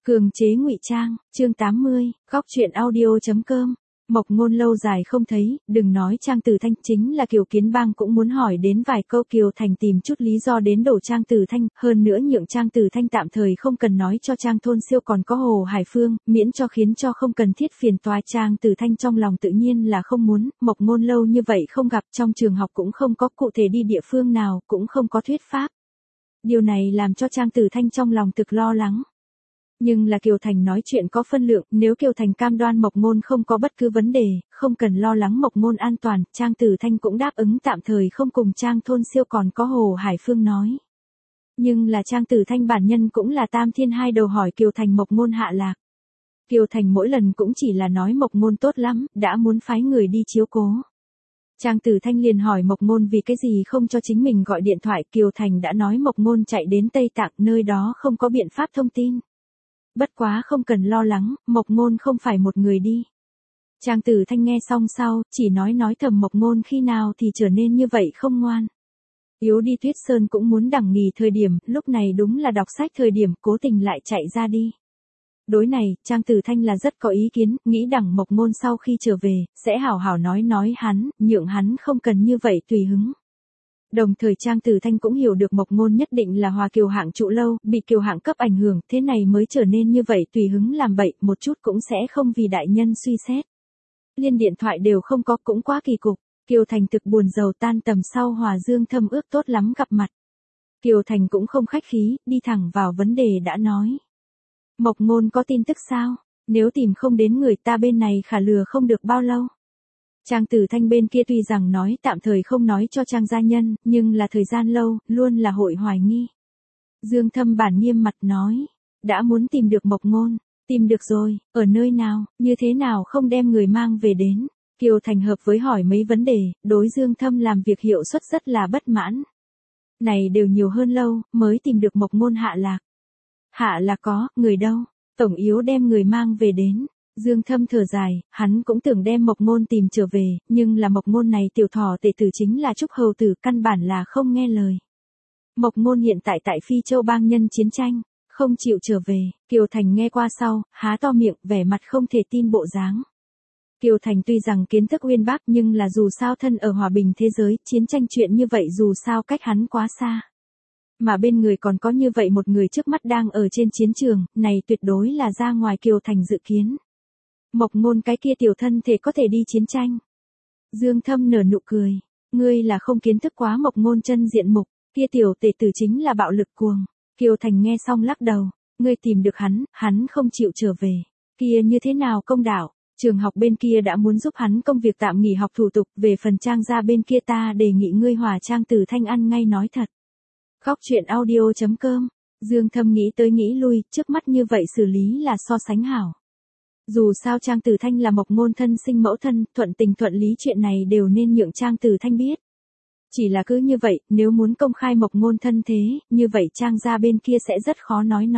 Cường chế ngụy trang, chương 80, góc truyện audio.com. Mộc Ngôn lâu dài không thấy, đừng nói Trang Tử Thanh, chính là Kiều Kiến Bang cũng muốn hỏi đến vài câu. Kiều Thành tìm chút lý do đến đổ Trang Tử Thanh, hơn nữa nhượng Trang Tử Thanh tạm thời không cần nói cho Trang Thôn Siêu còn có Hồ Hải Phương, miễn cho khiến cho không cần thiết phiền toái. Trang Tử Thanh trong lòng tự nhiên là không muốn, Mộc Ngôn lâu như vậy không gặp, trong trường học cũng không có cụ thể đi địa phương nào, cũng không có thuyết pháp. Điều này làm cho Trang Tử Thanh trong lòng thực lo lắng. Nhưng là Kiều Thành nói chuyện có phân lượng, nếu Kiều Thành cam đoan Mộc Ngôn không có bất cứ vấn đề, không cần lo lắng Mộc Ngôn an toàn, Trang Tử Thanh cũng đáp ứng tạm thời không cùng Trang Thôn Siêu còn có Hồ Hải Phương nói. Nhưng là Trang Tử Thanh bản nhân cũng là tam thiên hai đầu hỏi Kiều Thành Mộc Ngôn hạ lạc. Kiều Thành mỗi lần cũng chỉ là nói Mộc Ngôn tốt lắm, đã muốn phái người đi chiếu cố. Trang Tử Thanh liền hỏi Mộc Ngôn vì cái gì không cho chính mình gọi điện thoại. Kiều Thành đã nói Mộc Ngôn chạy đến Tây Tạng, nơi đó không có biện pháp thông tin. Bất quá không cần lo lắng, Mộc Ngôn không phải một người đi. Trang Tử Thanh nghe xong sau, chỉ nói thầm Mộc Ngôn khi nào thì trở nên như vậy không ngoan. Yếu đi Tuyết Sơn cũng muốn đẳng nghỉ thời điểm, lúc này đúng là đọc sách thời điểm, cố tình lại chạy ra đi. Đối này, Trang Tử Thanh là rất có ý kiến, nghĩ đẳng Mộc Ngôn sau khi trở về, sẽ hảo hảo nói hắn, nhượng hắn không cần như vậy tùy hứng. Đồng thời Trang Tử Thanh cũng hiểu được Mộc Ngôn nhất định là Hòa Kiều Hạng trụ lâu, bị Kiều Hạng cấp ảnh hưởng, thế này mới trở nên như vậy tùy hứng làm bậy, một chút cũng sẽ không vì đại nhân suy xét. Liên điện thoại đều không có, cũng quá kỳ cục. Kiều Thành thực buồn rầu, tan tầm sau Hòa Dương Thâm ước tốt lắm gặp mặt. Kiều Thành cũng không khách khí, đi thẳng vào vấn đề đã nói. Mộc Ngôn có tin tức sao? Nếu tìm không đến người ta bên này khả lừa không được bao lâu. Trang Tử Thanh bên kia tuy rằng nói tạm thời không nói cho Trang gia nhân, nhưng là thời gian lâu, luôn là hội hoài nghi. Dương Thâm bản nghiêm mặt nói, đã muốn tìm được Mộc Ngôn, tìm được rồi, ở nơi nào, như thế nào không đem người mang về đến. Kiều Thành hợp với hỏi mấy vấn đề, đối Dương Thâm làm việc hiệu suất rất là bất mãn. Này đều nhiều hơn lâu, mới tìm được Mộc Ngôn hạ lạc. Hạ là có, người đâu, tổng yếu đem người mang về đến. Dương Thâm thở dài, hắn cũng tưởng đem Mộc Ngôn tìm trở về, nhưng là Mộc Ngôn này tiểu thỏ tể tử chính là Trúc Hầu Tử, căn bản là không nghe lời. Mộc Ngôn hiện tại tại Phi Châu bang nhân chiến tranh, không chịu trở về. Kiều Thành nghe qua sau, há to miệng, vẻ mặt không thể tin bộ dáng. Kiều Thành tuy rằng kiến thức uyên bác nhưng là dù sao thân ở hòa bình thế giới, chiến tranh chuyện như vậy dù sao cách hắn quá xa. Mà bên người còn có như vậy một người trước mắt đang ở trên chiến trường, này tuyệt đối là ra ngoài Kiều Thành dự kiến. Mộc Ngôn cái kia tiểu thân thể có thể đi chiến tranh. Dương Thâm nở nụ cười, ngươi là không kiến thức quá Mộc Ngôn chân diện mục, kia tiểu tể tử chính là bạo lực cuồng. Kiều Thành nghe xong lắc đầu, ngươi tìm được hắn không chịu trở về, kia như thế nào công đạo, trường học bên kia đã muốn giúp hắn công việc tạm nghỉ học thủ tục, về phần Trang gia bên kia ta đề nghị ngươi hòa Trang Tử Thanh ăn ngay nói thật. Góc truyện audio.com, Dương Thâm nghĩ tới nghĩ lui, trước mắt như vậy xử lý là so sánh hảo. Dù sao Trang Tử Thanh là Mộc Ngôn thân sinh mẫu thân, thuận tình thuận lý chuyện này đều nên nhượng Trang Tử Thanh biết. Chỉ là cứ như vậy, nếu muốn công khai Mộc Ngôn thân thế, như vậy Trang gia bên kia sẽ rất khó nói.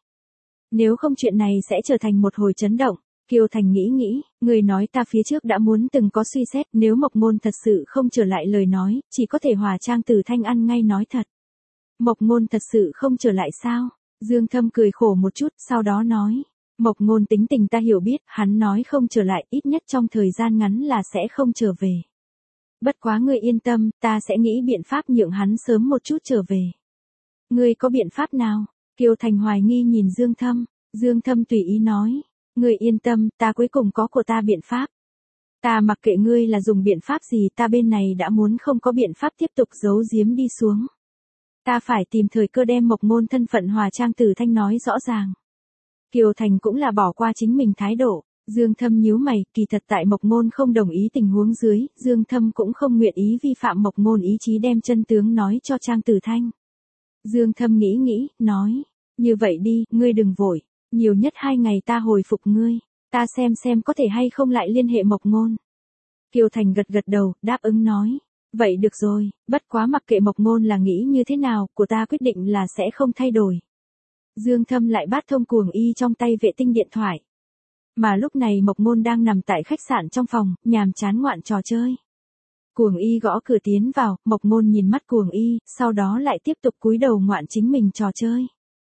Nếu không chuyện này sẽ trở thành một hồi chấn động. Kiều Thành nghĩ, người nói ta phía trước đã muốn từng có suy xét, nếu Mộc Ngôn thật sự không trở lại lời nói, chỉ có thể hòa Trang Tử Thanh ăn ngay nói thật. Mộc Ngôn thật sự không trở lại sao? Dương Thâm cười khổ một chút, sau đó nói. Mộc Ngôn tính tình ta hiểu biết, hắn nói không trở lại, ít nhất trong thời gian ngắn là sẽ không trở về. Bất quá ngươi yên tâm, ta sẽ nghĩ biện pháp nhượng hắn sớm một chút trở về. Ngươi có biện pháp nào? Kiều Thành hoài nghi nhìn Dương Thâm. Dương Thâm tùy ý nói. Ngươi yên tâm, ta cuối cùng có của ta biện pháp. Ta mặc kệ ngươi là dùng biện pháp gì, ta bên này đã muốn không có biện pháp tiếp tục giấu giếm đi xuống. Ta phải tìm thời cơ đem Mộc Ngôn thân phận hòa Trang Tử Thanh nói rõ ràng. Kiều Thành cũng là bỏ qua chính mình thái độ. Dương Thâm nhíu mày, kỳ thật tại Mộc Ngôn không đồng ý tình huống dưới, Dương Thâm cũng không nguyện ý vi phạm Mộc Ngôn ý chí đem chân tướng nói cho Trang Tử Thanh. Dương Thâm nghĩ, nói, như vậy đi, ngươi đừng vội, nhiều nhất 2 ngày ta hồi phục ngươi, ta xem có thể hay không lại liên hệ Mộc Ngôn. Kiều Thành gật đầu, đáp ứng nói, vậy được rồi, bất quá mặc kệ Mộc Ngôn là nghĩ như thế nào, của ta quyết định là sẽ không thay đổi. Dương Thâm lại bắt thông Cuồng Y trong tay vệ tinh điện thoại. Mà lúc này Mộc Ngôn đang nằm tại khách sạn trong phòng, nhàm chán ngoạn trò chơi. Cuồng Y gõ cửa tiến vào, Mộc Ngôn nhìn mắt Cuồng Y, sau đó lại tiếp tục cúi đầu ngoạn chính mình trò chơi.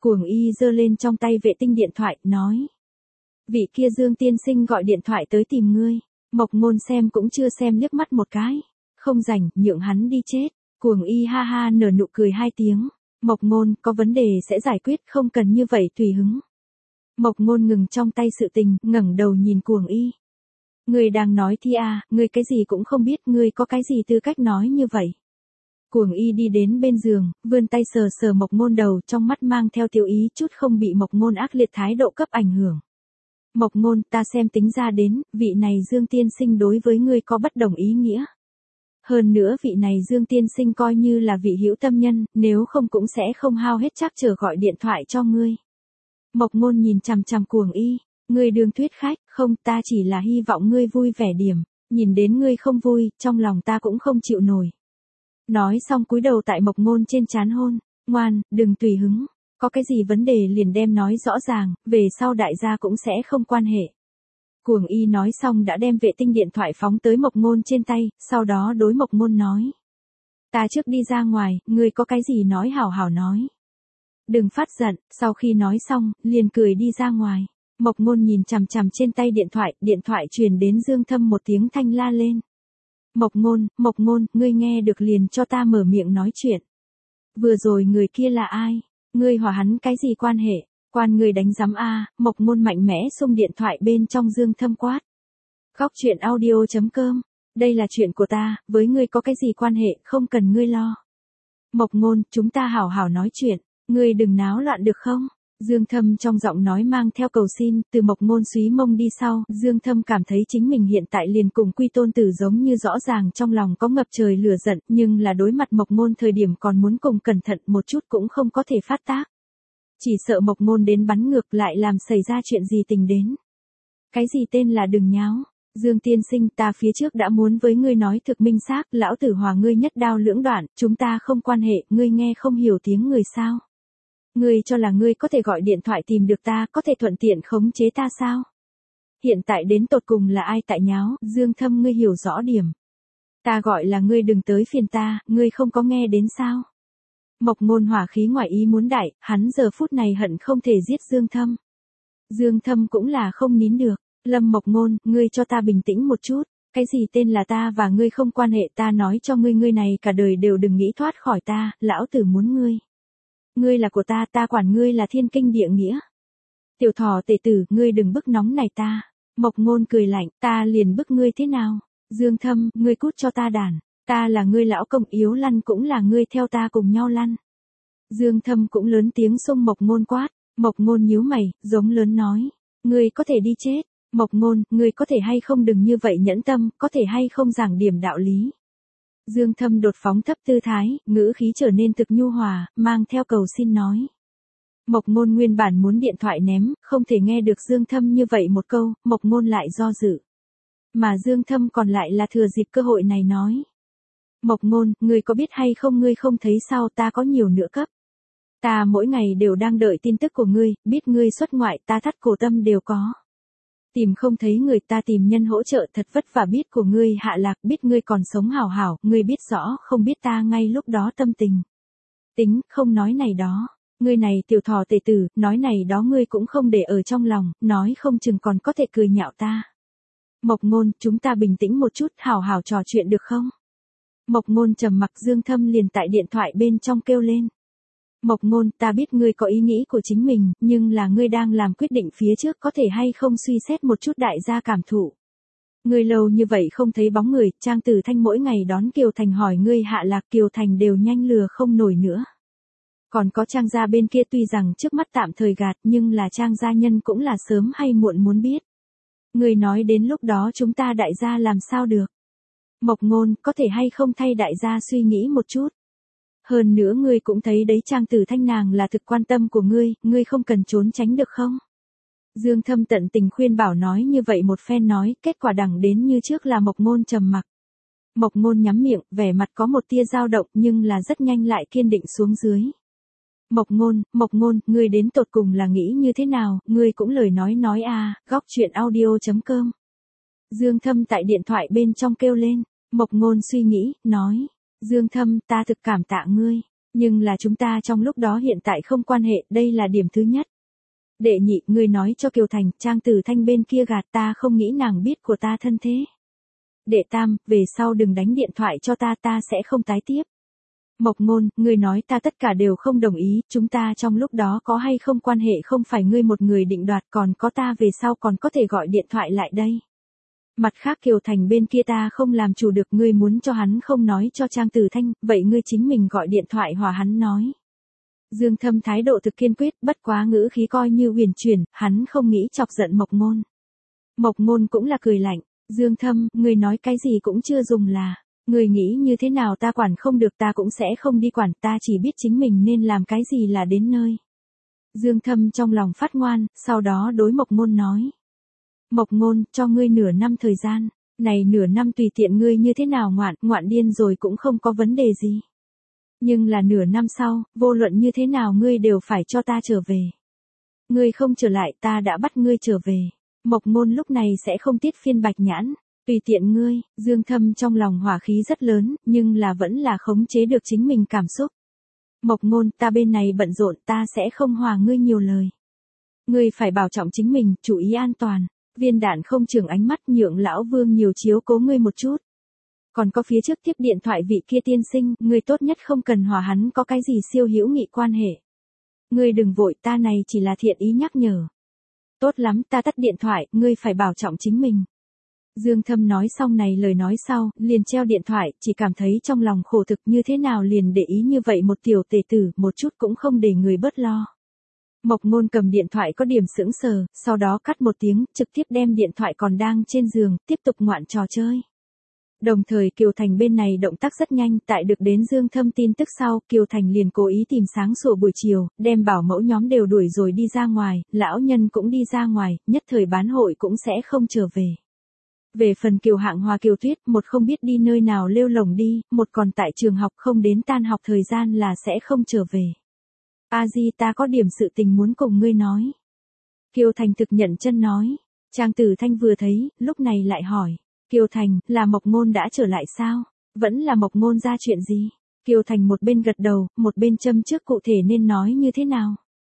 Cuồng Y giơ lên trong tay vệ tinh điện thoại, nói. Vị kia Dương tiên sinh gọi điện thoại tới tìm ngươi. Mộc Ngôn xem cũng chưa xem liếc mắt một cái. Không rảnh, nhượng hắn đi chết. Cuồng Y ha ha nở nụ cười 2 tiếng. Mộc Ngôn, có vấn đề sẽ giải quyết, không cần như vậy tùy hứng. Mộc Ngôn ngừng trong tay sự tình, ngẩng đầu nhìn Cuồng Y. Ngươi đang nói thi à, ngươi cái gì cũng không biết, ngươi có cái gì tư cách nói như vậy. Cuồng Y đi đến bên giường, vươn tay sờ sờ Mộc Ngôn đầu, trong mắt mang theo tiêu ý chút không bị Mộc Ngôn ác liệt thái độ cấp ảnh hưởng. Mộc Ngôn, ta xem tính ra đến, vị này Dương tiên sinh đối với ngươi có bất đồng ý nghĩa. Hơn nữa vị này Dương tiên sinh coi như là vị hữu tâm nhân, nếu không cũng sẽ không hao hết chắc chờ gọi điện thoại cho ngươi. Mộc Ngôn nhìn chằm chằm Cuồng Y, ngươi đương thuyết khách, không, ta chỉ là hy vọng ngươi vui vẻ điểm, nhìn đến ngươi không vui, trong lòng ta cũng không chịu nổi. Nói xong cúi đầu tại Mộc Ngôn trên trán hôn, ngoan, đừng tùy hứng, có cái gì vấn đề liền đem nói rõ ràng, về sau đại gia cũng sẽ không quan hệ. Cuồng Y nói xong đã đem vệ tinh điện thoại phóng tới Mộc Ngôn trên tay, sau đó đối Mộc Ngôn nói. Ta trước đi ra ngoài, ngươi có cái gì nói hảo hảo nói. Đừng phát giận, sau khi nói xong, liền cười đi ra ngoài. Mộc Ngôn nhìn chằm chằm trên tay điện thoại truyền đến Dương Thâm một tiếng thanh la lên. Mộc Ngôn, ngươi nghe được liền cho ta mở miệng nói chuyện. Vừa rồi người kia là ai? Ngươi hòa hắn cái gì quan hệ? Quan người đánh giám a. Mộc Ngôn mạnh mẽ xung điện thoại bên trong Dương Thâm quát. Góc chuyện audio.com. Đây là chuyện của ta, với ngươi có cái gì quan hệ, không cần ngươi lo. Mộc Ngôn, chúng ta hảo hảo nói chuyện, ngươi đừng náo loạn được không? Dương Thâm trong giọng nói mang theo cầu xin, từ Mộc Ngôn súy mông đi sau, Dương Thâm cảm thấy chính mình hiện tại liền cùng Quy Tôn Tử giống như rõ ràng trong lòng có ngập trời lửa giận, nhưng là đối mặt Mộc Ngôn thời điểm còn muốn cùng cẩn thận một chút cũng không có thể phát tác. Chỉ sợ Mộc Ngôn đến bắn ngược lại làm xảy ra chuyện gì tình đến. Cái gì tên là đừng nháo, Dương tiên sinh, ta phía trước đã muốn với ngươi nói thực minh xác, lão tử hòa ngươi nhất đao lưỡng đoạn, chúng ta không quan hệ, ngươi nghe không hiểu tiếng người sao? Ngươi cho là ngươi có thể gọi điện thoại tìm được ta, có thể thuận tiện khống chế ta sao? Hiện tại đến tột cùng là ai tại nháo, Dương Thâm ngươi hiểu rõ điểm. Ta gọi là ngươi đừng tới phiền ta, ngươi không có nghe đến sao? Mộc Ngôn hỏa khí ngoài ý muốn đại, hắn giờ phút này hận không thể giết Dương Thâm. Dương Thâm cũng là không nín được, Lâm Mộc Ngôn, ngươi cho ta bình tĩnh một chút, cái gì tên là ta và ngươi không quan hệ, ta nói cho ngươi, ngươi này cả đời đều đừng nghĩ thoát khỏi ta, lão tử muốn ngươi. Ngươi là của ta, ta quản ngươi là thiên kinh địa nghĩa. Tiểu thỏ tể tử, ngươi đừng bức nóng này ta. Mộc Ngôn cười lạnh, ta liền bức ngươi thế nào? Dương Thâm, ngươi cút cho ta đàn. Ta là ngươi lão công, yếu lăn cũng là ngươi, theo ta cùng nhau lăn. Dương Thâm cũng lớn tiếng xông Mộc Ngôn quát. Mộc Ngôn nhíu mày, giống lớn nói. Ngươi có thể đi chết. Mộc Ngôn, ngươi có thể hay không đừng như vậy nhẫn tâm, có thể hay không giảng điểm đạo lý. Dương Thâm đột phóng thấp tư thái, ngữ khí trở nên thực nhu hòa, mang theo cầu xin nói. Mộc Ngôn nguyên bản muốn điện thoại ném, không thể nghe được Dương Thâm như vậy một câu, Mộc Ngôn lại do dự. Mà Dương Thâm còn lại là thừa dịp cơ hội này nói. Mộc Ngôn, ngươi có biết hay không, ngươi không thấy sao, ta có nhiều nữa cấp. Ta mỗi ngày đều đang đợi tin tức của ngươi, biết ngươi xuất ngoại, ta thắt cổ tâm đều có. Tìm không thấy người, ta tìm nhân hỗ trợ, thật vất vả biết của ngươi hạ lạc, biết ngươi còn sống hảo hảo, ngươi biết rõ, không biết ta ngay lúc đó tâm tình. Tính, không nói này đó. Ngươi này tiểu thỏ tể tử, nói này đó ngươi cũng không để ở trong lòng, nói không chừng còn có thể cười nhạo ta. Mộc Ngôn, chúng ta bình tĩnh một chút, hảo hảo trò chuyện được không? Mộc Ngôn trầm mặc, Dương Thâm liền tại điện thoại bên trong kêu lên. Mộc Ngôn, ta biết ngươi có ý nghĩ của chính mình, nhưng là ngươi đang làm quyết định phía trước, có thể hay không suy xét một chút đại gia cảm thụ. Ngươi lâu như vậy không thấy bóng người, Trang Tử Thanh mỗi ngày đón Kiều Thành hỏi ngươi hạ lạc, Kiều Thành đều nhanh lừa không nổi nữa. Còn có Trang gia bên kia tuy rằng trước mắt tạm thời gạt, nhưng là Trang gia nhân cũng là sớm hay muộn muốn biết. Ngươi nói đến lúc đó chúng ta đại gia làm sao được? Mộc Ngôn, có thể hay không thay đại gia suy nghĩ một chút? Hơn nữa ngươi cũng thấy đấy, Trang Tử Thanh nàng là thực quan tâm của ngươi không cần trốn tránh được không? Dương Thâm tận tình khuyên bảo, nói như vậy một phen nói, kết quả đẳng đến như trước là Mộc Ngôn trầm mặc. Mộc Ngôn nhắm miệng, vẻ mặt có một tia dao động nhưng là rất nhanh lại kiên định xuống dưới. Mộc Ngôn, ngươi đến tột cùng là nghĩ như thế nào, ngươi cũng lời nói à, góc chuyện audio.com. Dương Thâm tại điện thoại bên trong kêu lên, Mộc Ngôn suy nghĩ, nói. Dương Thâm, ta thực cảm tạ ngươi, Nhưng là chúng ta trong lúc đó hiện tại không quan hệ, đây là điểm thứ nhất. Đệ nhị, ngươi nói cho Kiều Thành, Trang Tử Thanh bên kia gạt ta không nghĩ nàng biết của ta thân thế. Đệ tam, về sau đừng đánh điện thoại cho ta, ta sẽ không tái tiếp. Mộc Ngôn, ngươi nói ta tất cả đều không đồng ý, chúng ta trong lúc đó có hay không quan hệ không phải ngươi một người định đoạt, còn có ta về sau còn có thể gọi điện thoại lại đây. Mặt khác Kiều Thành bên kia ta không làm chủ được, ngươi muốn cho hắn không nói cho Trang Tử Thanh, vậy ngươi chính mình gọi điện thoại hòa hắn nói. Dương Thâm thái độ thực kiên quyết, bất quá ngữ khí coi như huyền chuyển, hắn không nghĩ chọc giận Mộc Ngôn. Mộc Ngôn cũng là cười lạnh, Dương Thâm, ngươi nói cái gì cũng chưa dùng là, ngươi nghĩ như thế nào ta quản không được, ta cũng sẽ không đi quản, ta chỉ biết chính mình nên làm cái gì là đến nơi. Dương Thâm trong lòng phát ngoan, sau đó đối Mộc Ngôn nói. Mộc Ngôn, cho ngươi nửa năm thời gian, này nửa năm tùy tiện ngươi như thế nào ngoạn điên rồi cũng không có vấn đề gì. Nhưng là nửa năm sau, vô luận như thế nào ngươi đều phải cho ta trở về. Ngươi không trở lại ta đã bắt ngươi trở về. Mộc Ngôn lúc này sẽ không tiết phiên bạch nhãn. Tùy tiện ngươi, Dương Thâm trong lòng hỏa khí rất lớn, nhưng là vẫn là khống chế được chính mình cảm xúc. Mộc Ngôn, ta bên này bận rộn, ta sẽ không hòa ngươi nhiều lời. Ngươi phải bảo trọng chính mình, chú ý an toàn. Viên Đạn không chừng ánh mắt, nhượng lão Vương nhiều chiếu cố ngươi một chút. Còn có phía trước tiếp điện thoại vị kia tiên sinh, ngươi tốt nhất không cần hòa hắn có cái gì siêu hữu nghị quan hệ. Ngươi đừng vội, ta này chỉ là thiện ý nhắc nhở. Tốt lắm, ta tắt điện thoại, ngươi phải bảo trọng chính mình. Dương Thâm nói xong này lời nói sau, liền treo điện thoại, chỉ cảm thấy trong lòng khổ thực, như thế nào liền để ý như vậy một tiểu tể tử, một chút cũng không để người bớt lo. Mộc Ngôn cầm điện thoại có điểm sững sờ, sau đó cắt một tiếng, trực tiếp đem điện thoại còn đang trên giường, tiếp tục ngoạn trò chơi. Đồng thời Kiều Thành bên này động tác rất nhanh, tại được đến Dương Thâm tin tức sau, Kiều Thành liền cố ý tìm sáng sủa buổi chiều, đem bảo mẫu nhóm đều đuổi rồi đi ra ngoài, lão nhân cũng đi ra ngoài, nhất thời bán hội cũng sẽ không trở về. Về phần Kiều Hạng Hòa Kiều Tuyết, một không biết đi nơi nào lêu lổng đi, một còn tại trường học không đến tan học thời gian là sẽ không trở về. A Di, ta có điểm sự tình muốn cùng ngươi nói. Kiều Thành thực nhận chân nói. Trang Tử Thanh vừa thấy, lúc này lại hỏi. Kiều Thành, là Mộc Ngôn đã trở lại sao? Vẫn là Mộc Ngôn ra chuyện gì? Kiều Thành một bên gật đầu, một bên châm trước cụ thể nên nói như thế nào?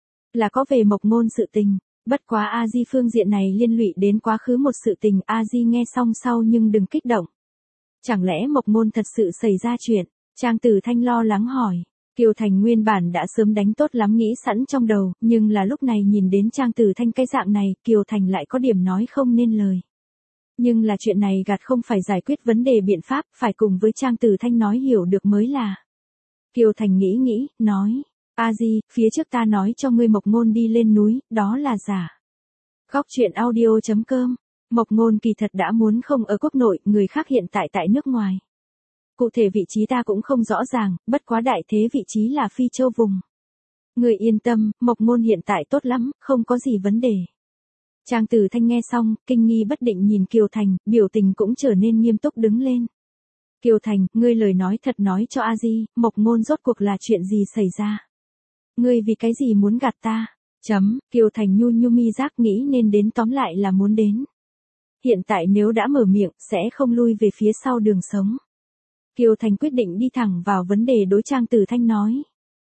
Là có về Mộc Ngôn sự tình. Bất quá A Di phương diện này liên lụy đến quá khứ một sự tình, A Di nghe xong sau nhưng đừng kích động. Chẳng lẽ Mộc Ngôn thật sự xảy ra chuyện? Trang Tử Thanh lo lắng hỏi. Kiều Thành nguyên bản đã sớm đánh tốt lắm nghĩ sẵn trong đầu, nhưng là lúc này nhìn đến Trang Tử Thanh cái dạng này, Kiều Thành lại có điểm nói không nên lời. Nhưng là chuyện này gạt không phải giải quyết vấn đề biện pháp, phải cùng với Trang Tử Thanh nói hiểu được mới là. Kiều Thành nghĩ, nói, A Di, phía trước ta nói cho ngươi Mộc Ngôn đi lên núi, đó là giả. Góc truyện audio.com, Mộc Ngôn kỳ thật đã muốn không ở quốc nội, người khác hiện tại nước ngoài. Cụ thể vị trí ta cũng không rõ ràng, bất quá đại thế vị trí là Phi Châu vùng. Người yên tâm, Mộc Ngôn hiện tại tốt lắm, không có gì vấn đề. Trang Tử Thanh nghe xong, kinh nghi bất định nhìn Kiều Thành, biểu tình cũng trở nên nghiêm túc đứng lên. Kiều Thành, ngươi lời nói thật nói cho A Di, Mộc Ngôn rốt cuộc là chuyện gì xảy ra? Ngươi vì cái gì muốn gạt ta? Kiều Thành nhu mi giác nghĩ nên đến tóm lại là muốn đến. Hiện tại nếu đã mở miệng, sẽ không lui về phía sau đường sống. Kiều Thành quyết định đi thẳng vào vấn đề đối Trang Tử Thanh nói.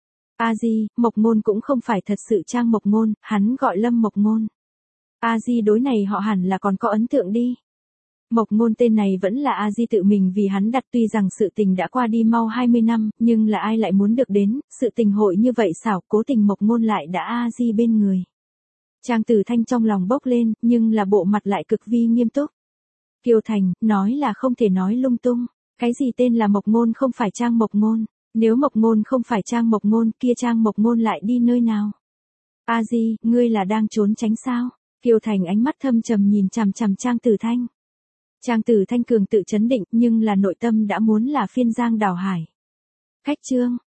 A Di, Mộc Ngôn cũng không phải thật sự Trang Mộc Ngôn, hắn gọi Lâm Mộc Ngôn. A Di đối này họ hẳn là còn có ấn tượng đi. Mộc Ngôn tên này vẫn là A Di tự mình vì hắn đặt, tuy rằng sự tình đã qua đi mau 20 năm, nhưng là ai lại muốn được đến, sự tình hội như vậy xảo, cố tình Mộc Ngôn lại đã A Di bên người. Trang Tử Thanh trong lòng bốc lên, nhưng là bộ mặt lại cực vi nghiêm túc. Kiều Thành, nói là không thể nói lung tung. Cái gì tên là Mộc Ngôn không phải Trang Mộc Ngôn, nếu Mộc Ngôn không phải Trang Mộc Ngôn, kia Trang Mộc Ngôn lại đi nơi nào? A Di, ngươi là đang trốn tránh sao? Kiều Thành ánh mắt thâm trầm nhìn chằm chằm Trang Tử Thanh. Trang Tử Thanh cường tự chấn định, nhưng là nội tâm đã muốn là phiên giang đảo hải. Khách chương